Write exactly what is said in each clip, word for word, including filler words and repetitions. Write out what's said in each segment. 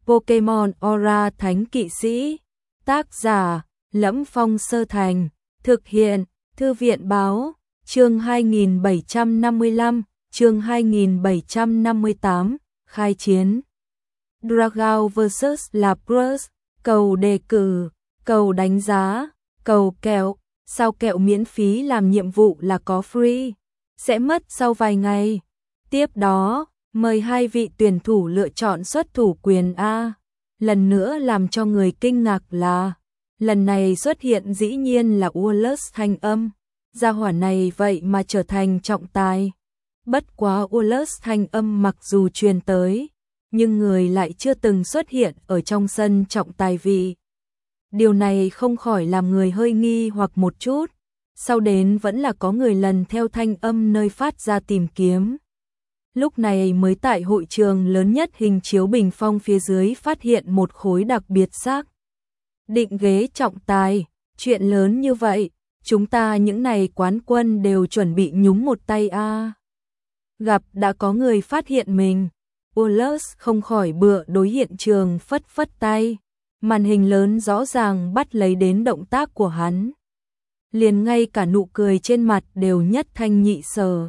Pokemon Aura Thánh Kỵ Sĩ. Tác giả: Lẫm Phong Sơ Thành. Thực hiện: Thư viện Báo. Chương hai nghìn bảy trăm năm mươi lăm, chương hai nghìn bảy trăm năm mươi tám, khai chiến. Dragon versus. Lapras. Cầu đề cử, cầu đánh giá, cầu kẹo. Sao kẹo miễn phí làm nhiệm vụ là có free, sẽ mất sau vài ngày. Tiếp đó, mời hai vị tuyển thủ lựa chọn xuất thủ quyền A. Lần nữa làm cho người kinh ngạc là, lần này xuất hiện dĩ nhiên là Wallace Thanh Âm. Gia hỏa này vậy mà trở thành trọng tài. Bất quá Wallace Thanh Âm mặc dù truyền tới, nhưng người lại chưa từng xuất hiện ở trong sân trọng tài vị. Điều này không khỏi làm người hơi nghi hoặc một chút. Sau đến vẫn là có người lần theo thanh âm nơi phát ra tìm kiếm. Lúc này mới tại hội trường lớn nhất hình chiếu bình phong phía dưới phát hiện một khối đặc biệt xác định ghế trọng tài. Chuyện lớn như vậy, chúng ta những này quán quân đều chuẩn bị nhúng một tay a. À. Gặp đã có người phát hiện mình, Wallace không khỏi bựa đối hiện trường phất phất tay. Màn hình lớn rõ ràng bắt lấy đến động tác của hắn. Liền ngay cả nụ cười trên mặt đều nhất thanh nhị sở.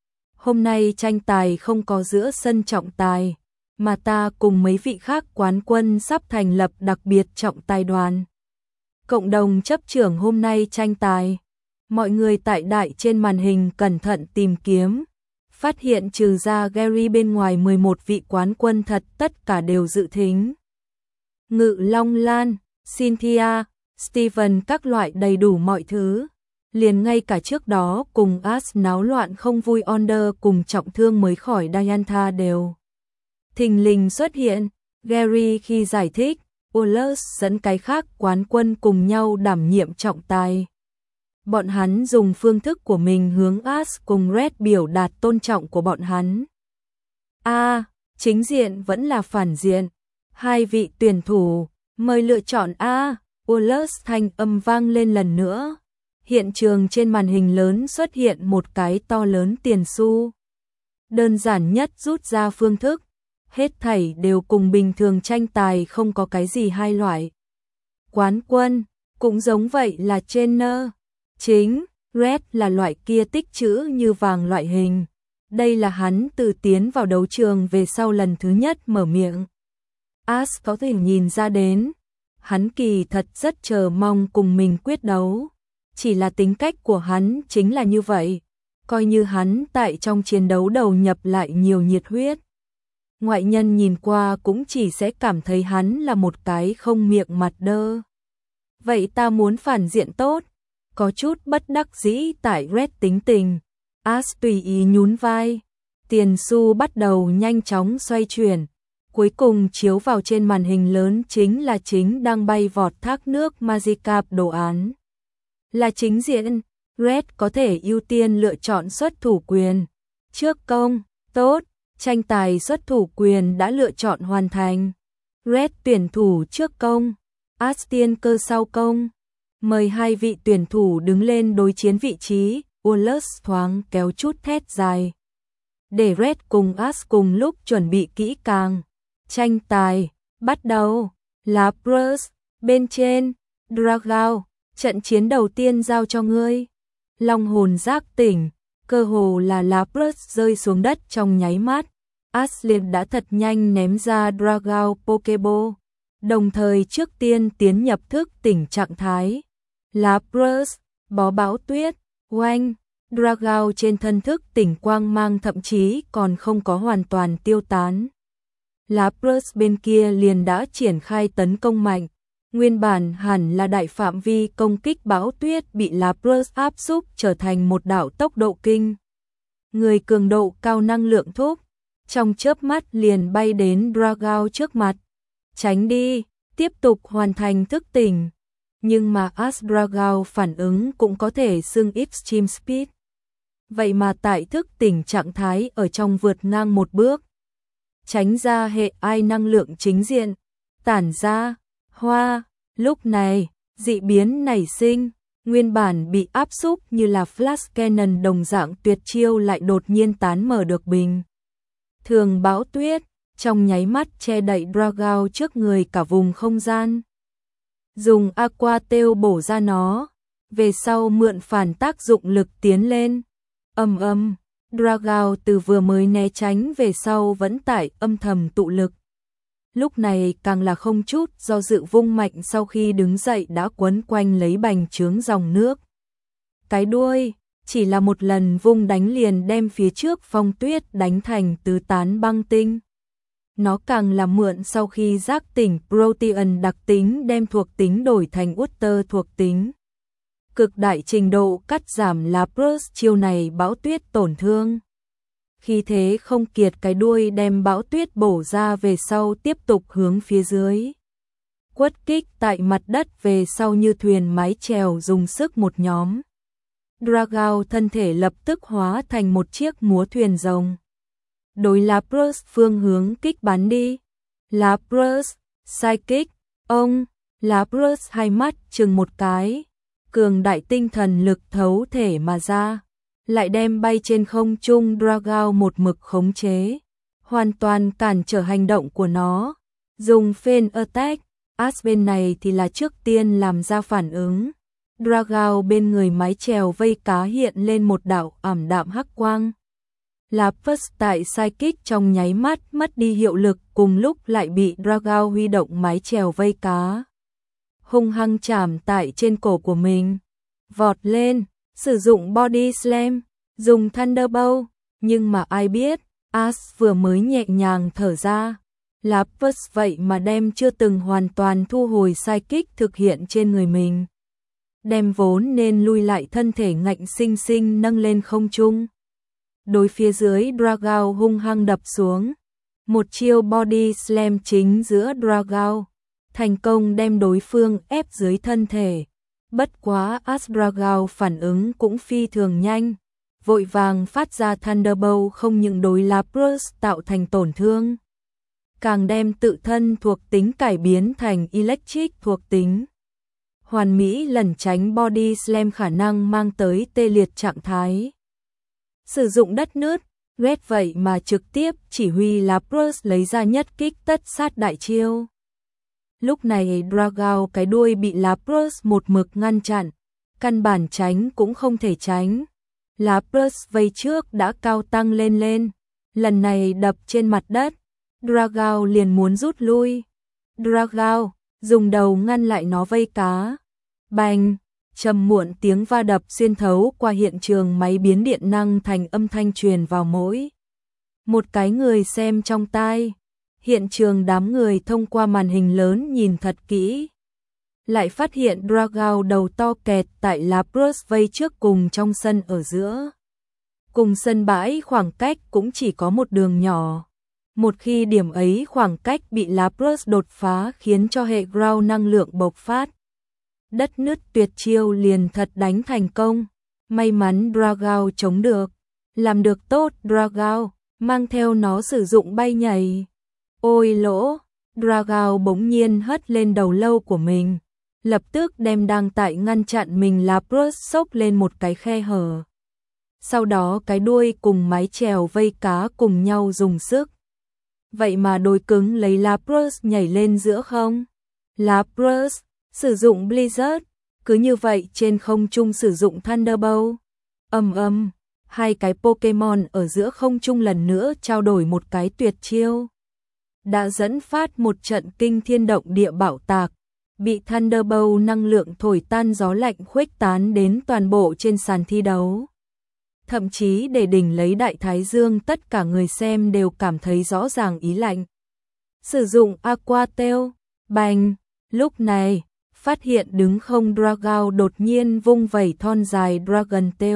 Hôm nay tranh tài không có giữa sân trọng tài, mà ta cùng mấy vị khác quán quân sắp thành lập đặc biệt trọng tài đoàn. Cộng đồng chấp trưởng hôm nay tranh tài. Mọi người tại đại trên màn hình cẩn thận tìm kiếm. Phát hiện trừ ra Gary bên ngoài mười một vị quán quân thật tất cả đều dự thính. Ngự Long Lan, Cynthia, Steven các loại đầy đủ mọi thứ. Liền ngay cả trước đó cùng Ash náo loạn không vui Onder cùng trọng thương mới khỏi Diantha đều thình lình xuất hiện. Gary khi giải thích, Wallace dẫn cái khác quán quân cùng nhau đảm nhiệm trọng tài. Bọn hắn dùng phương thức của mình hướng Ash cùng Red biểu đạt tôn trọng của bọn hắn. A, à, chính diện vẫn là phản diện. Hai vị tuyển thủ, mời lựa chọn A. Wallace thanh âm vang lên lần nữa. Hiện trường trên màn hình lớn xuất hiện một cái to lớn tiền xu. Đơn giản nhất rút ra phương thức. Hết thảy đều cùng bình thường tranh tài không có cái gì hai loại. Quán quân, cũng giống vậy là trainer. Chính, Red là loại kia tích trữ như vàng loại hình. Đây là hắn từ tiến vào đấu trường về sau lần thứ nhất mở miệng. Ash có thể nhìn ra đến, hắn kỳ thật rất chờ mong cùng mình quyết đấu. Chỉ là tính cách của hắn chính là như vậy, coi như hắn tại trong chiến đấu đầu nhập lại nhiều nhiệt huyết. Ngoại nhân nhìn qua cũng chỉ sẽ cảm thấy hắn là một cái không miệng mặt đơ. Vậy ta muốn phản diện tốt, có chút bất đắc dĩ tại Red tính tình. Ash tùy ý nhún vai, tiền xu bắt đầu nhanh chóng xoay chuyển. Cuối cùng chiếu vào trên màn hình lớn chính là chính đang bay vọt thác nước Magikarp đồ án. Là chính diện, Red có thể ưu tiên lựa chọn xuất thủ quyền. Trước công, tốt, tranh tài xuất thủ quyền đã lựa chọn hoàn thành. Red tuyển thủ trước công, Ash tiên cơ sau công. Mời hai vị tuyển thủ đứng lên đối chiến vị trí. Wallace thoáng kéo chút thét dài. Để Red cùng Ash cùng lúc chuẩn bị kỹ càng. Tranh tài, bắt đầu. Lapras, bên trên. Dragon, trận chiến đầu tiên giao cho ngươi. Long hồn giác tỉnh, cơ hồ là Lapras rơi xuống đất trong nháy mắt. Ash liền đã thật nhanh ném ra Dragon Pokeball, đồng thời trước tiên tiến nhập thức tỉnh trạng thái. Lapras, bó bão tuyết, oanh. Dragon trên thân thức tỉnh quang mang thậm chí còn không có hoàn toàn tiêu tán. Lapras bên kia liền đã triển khai tấn công mạnh. Nguyên bản hẳn là đại phạm vi công kích bão tuyết bị Lapras áp xúc trở thành một đạo tốc độ kinh. Người cường độ cao năng lượng thúc, trong chớp mắt liền bay đến Dragon trước mặt. Tránh đi, tiếp tục hoàn thành thức tỉnh. Nhưng mà Ash Dragon phản ứng cũng có thể xưng Extreme Speed. Vậy mà tại thức tỉnh trạng thái ở trong vượt ngang một bước. Tránh ra hệ ai năng lượng chính diện, tản ra, hoa. Lúc này, dị biến nảy sinh, nguyên bản bị áp xúc như là Flash Cannon đồng dạng tuyệt chiêu lại đột nhiên tán mở được bình. Thường bão tuyết, trong nháy mắt che đậy Dragao trước người cả vùng không gian. Dùng Aqua Tail bổ ra nó, về sau mượn phản tác dụng lực tiến lên. Ầm ầm, Dragao từ vừa mới né tránh về sau vẫn tải âm thầm tụ lực. Lúc này càng là không chút do dự vung mạnh, sau khi đứng dậy đã quấn quanh lấy bành trướng dòng nước. Cái đuôi chỉ là một lần vung đánh liền đem phía trước Phong Tuyết đánh thành tứ tán băng tinh. Nó càng là mượn sau khi giác tỉnh Protean đặc tính đem thuộc tính đổi thành Water thuộc tính. Cực đại trình độ cắt giảm Lapras chiêu này bão tuyết tổn thương. Khi thế không kiệt cái đuôi đem bão tuyết bổ ra về sau tiếp tục hướng phía dưới. Quất kích tại mặt đất về sau như thuyền mái chèo dùng sức một nhóm. Dragao thân thể lập tức hóa thành một chiếc múa thuyền rồng. Đối Lapras phương hướng kích bắn đi. Lapras, Psychic, ông, Lapras hai mắt chừng một cái. Cường đại tinh thần lực thấu thể mà ra. Lại đem bay trên không trung Dragao một mực khống chế. Hoàn toàn cản trở hành động của nó. Dùng Fan Attack, As bên này thì là trước tiên làm ra phản ứng. Dragao bên người mái chèo vây cá hiện lên một đạo ảm đạm hắc quang. Lapras tại Psychic trong nháy mắt mất đi hiệu lực, cùng lúc lại bị Dragao huy động mái chèo vây cá. Hung hăng chạm tại trên cổ của mình. Vọt lên, sử dụng Body Slam, dùng Thunderbolt, nhưng mà ai biết, As vừa mới nhẹ nhàng thở ra. Lapras vậy mà đem chưa từng hoàn toàn thu hồi Psychic thực hiện trên người mình. Đem vốn nên lui lại thân thể ngạnh sinh sinh nâng lên không trung. Đối phía dưới Dragao hung hăng đập xuống. Một chiêu Body Slam chính giữa Dragao, thành công đem đối phương ép dưới thân thể. Bất quá As Dragao phản ứng cũng phi thường nhanh, vội vàng phát ra Thunderbolt không những đối Lapras tạo thành tổn thương, càng đem tự thân thuộc tính cải biến thành Electric thuộc tính. Hoàn mỹ lẩn tránh Body Slam khả năng mang tới tê liệt trạng thái. Sử dụng đất nứt, Red vậy mà trực tiếp chỉ huy Lapras lấy ra nhất kích tất sát đại chiêu. Lúc này Dragao cái đuôi bị Lapras một mực ngăn chặn, căn bản tránh cũng không thể tránh. Lapras vây trước đã cao tăng lên lên, lần này đập trên mặt đất, Dragao liền muốn rút lui. Dragao dùng đầu ngăn lại nó vây cá. Bành, trầm muộn tiếng va đập xuyên thấu qua hiện trường máy biến điện năng thành âm thanh truyền vào mỗi một cái người xem trong tai. Hiện trường đám người thông qua màn hình lớn nhìn thật kỹ, lại phát hiện Dragao đầu to kẹt tại Lapras vây trước cùng trong sân ở giữa. Cùng sân bãi khoảng cách cũng chỉ có một đường nhỏ. Một khi điểm ấy khoảng cách bị Lapras đột phá khiến cho hệ ground năng lượng bộc phát. Đất nứt tuyệt chiêu liền thật đánh thành công. May mắn Dragao chống được. Làm được tốt Dragao, mang theo nó sử dụng bay nhảy. Ôi lỗ, Dragao bỗng nhiên hất lên đầu lâu của mình, lập tức đem đang tại ngăn chặn mình Lapras xốc lên một cái khe hở. Sau đó cái đuôi cùng mái chèo vây cá cùng nhau dùng sức. Vậy mà đôi cứng lấy Lapras nhảy lên giữa không. Lapras sử dụng Blizzard, cứ như vậy trên không trung sử dụng Thunderbolt. Ầm ầm, hai cái Pokemon ở giữa không trung lần nữa trao đổi một cái tuyệt chiêu. Đã dẫn phát một trận kinh thiên động địa bạo tạc, bị Thunderbolt năng lượng thổi tan gió lạnh khuếch tán đến toàn bộ trên sàn thi đấu. Thậm chí để đỉnh lấy đại thái dương tất cả người xem đều cảm thấy rõ ràng ý lạnh. Sử dụng Aqua Tail, bành, lúc này, phát hiện đứng không Dragao đột nhiên vung vẩy thon dài Dragon Tail.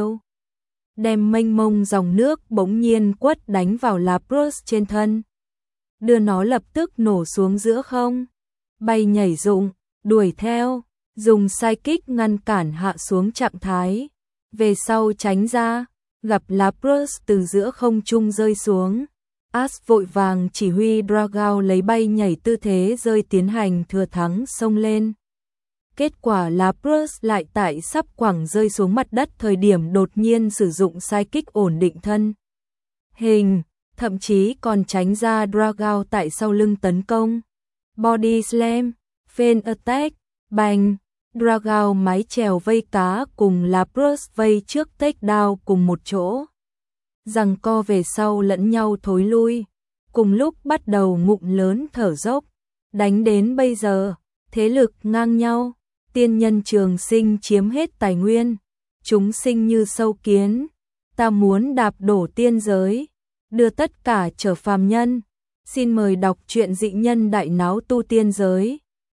Đem mênh mông dòng nước bỗng nhiên quất đánh vào Lapras trên thân. Đưa nó lập tức nổ xuống giữa không. Bay nhảy dụng, đuổi theo, dùng Psychic ngăn cản hạ xuống trạng thái. Về sau tránh ra, gặp Lapras từ giữa không trung rơi xuống. As vội vàng chỉ huy Dragao lấy bay nhảy tư thế rơi tiến hành thừa thắng xông lên. Kết quả Lapras lại tại sắp quẳng rơi xuống mặt đất thời điểm đột nhiên sử dụng Psychic ổn định thân hình, thậm chí còn tránh ra Dragon tại sau lưng tấn công. Body Slam, Fan Attack, bành, Dragon mái chèo vây cá cùng Lapras vây trước takedown cùng một chỗ. Giằng co về sau lẫn nhau thối lui, cùng lúc bắt đầu ngụm lớn thở dốc. Đánh đến bây giờ, thế lực ngang nhau, tiên nhân trường sinh chiếm hết tài nguyên, chúng sinh như sâu kiến, ta muốn đạp đổ tiên giới, đưa tất cả trở phàm nhân. Xin mời đọc truyện Dị Nhân Đại Náo Tu Tiên Giới.